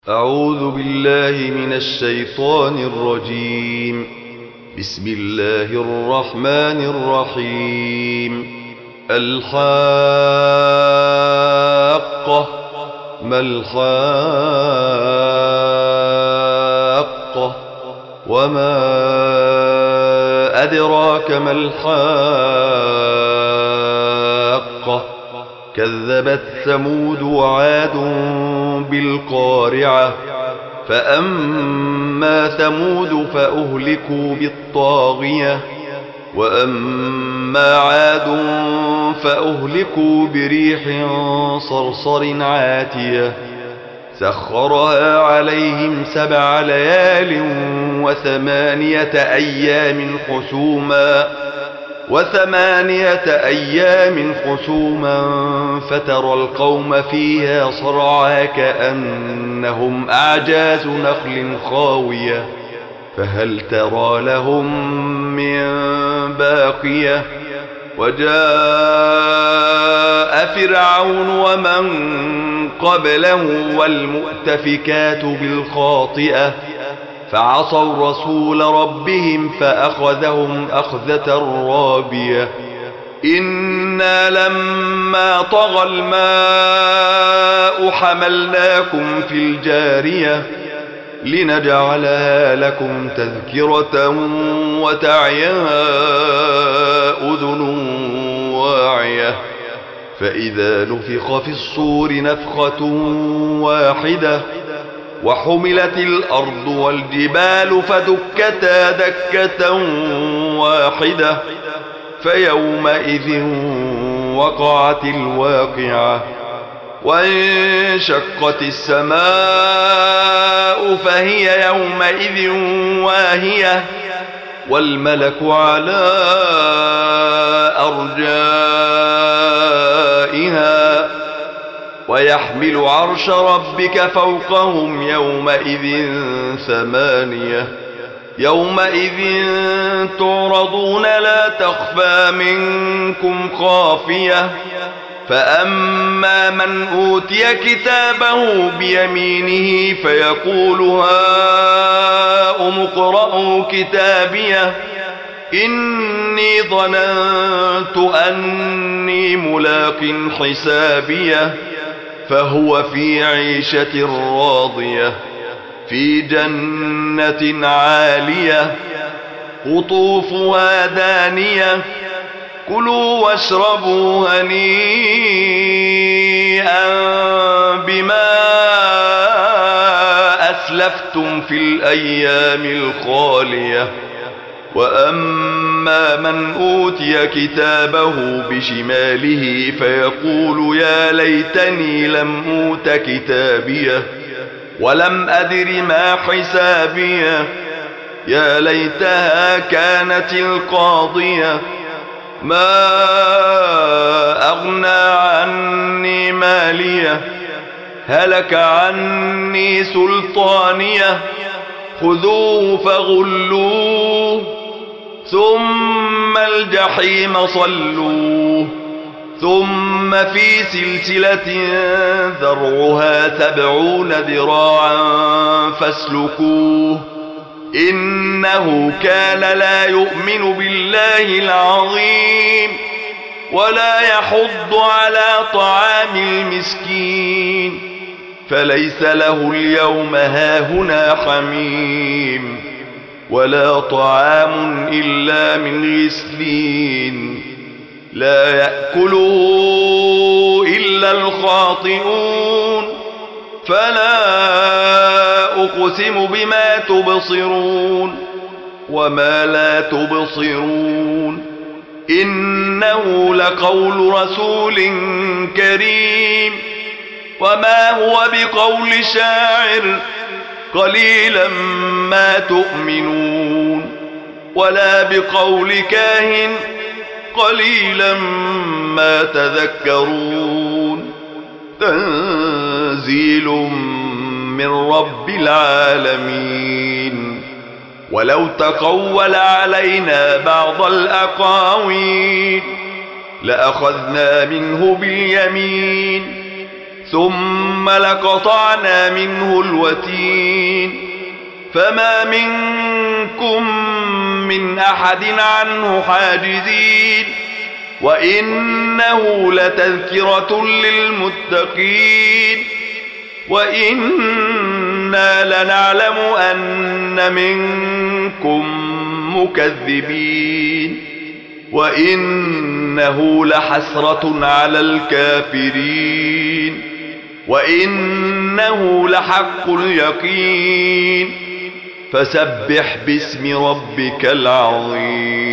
أعوذ بالله من الشيطان الرجيم. بسم الله الرحمن الرحيم. الحاقة ما الحاقة وما أدراك ما الحاقة كذبت ثمود وعاد بالقارعة فأما ثمود فأهلكوا بالطاغية وأما عاد فأهلكوا بريح صرصر عاتية سخرها عليهم 7 ليال و8 أيام حسوما فترى القوم فيها صرعى كأنهم أعجاز نخل خاوية فهل ترى لهم من باقية وجاء فرعون ومن قبله والمؤتفكات بالخاطئة فعصوا رسول ربهم فأخذهم أخذة رابية إنا لما طغى الماء حملناكم في الجارية لنجعلها لكم تذكرة وتعيها أذن واعية فإذا نفخ في الصور نفخة واحدة وحملت الأرض والجبال فدكتا دكة واحدة فيومئذ وقعت الواقعة وانشقت السماء فهي يومئذ واهية والملك على أرجائها ويحمل عرش ربك فوقهم يومئذ 8 يومئذ تعرضون لا تخفى منكم خافية فأما من أوتي كتابه بيمينه فيقول هاؤم اقرءوا كتابيه إني ظننت أني ملاق حسابيه فهو في عيشة راضية في جنة عالية قطوفها دانية كلوا واشربوا هنيئا بما أسلفتم في الأيام الخالية وأما من أوتي كتابه بشماله فيقول يا ليتني لم أوت كتابيه ولم أدر ما حسابيه يا ليتها كانت القاضية ما أغنى عني ماليه هلك عني سلطانيه خذوه فغلوه ثم الجحيم صلوه ثم في سلسلة ذرعها 70 ذراعا فاسلكوه إنه كان لا يؤمن بالله العظيم ولا يحض على طعام المسكين فليس له اليوم هاهنا حميم ولا طعام إلا من غسلين لا يأكله إلا الخاطئون فلا أقسم بما تبصرون وما لا تبصرون إنه لقول رسول كريم وما هو بقول شاعر قليلا ما تؤمنون ولا بقول كاهن قليلا ما تذكرون تنزيل من رب العالمين ولو تقول علينا بعض الأقاويل لأخذنا منه باليمين ثم لقطعنا منه الوتين فما منكم من أحد عنه حاجزين وإنه لتذكرة للمتقين وإنا لنعلم أن منكم مكذبين وإنه لحسرة على الكافرين وإنه لحق اليقين فسبح باسم ربك العظيم.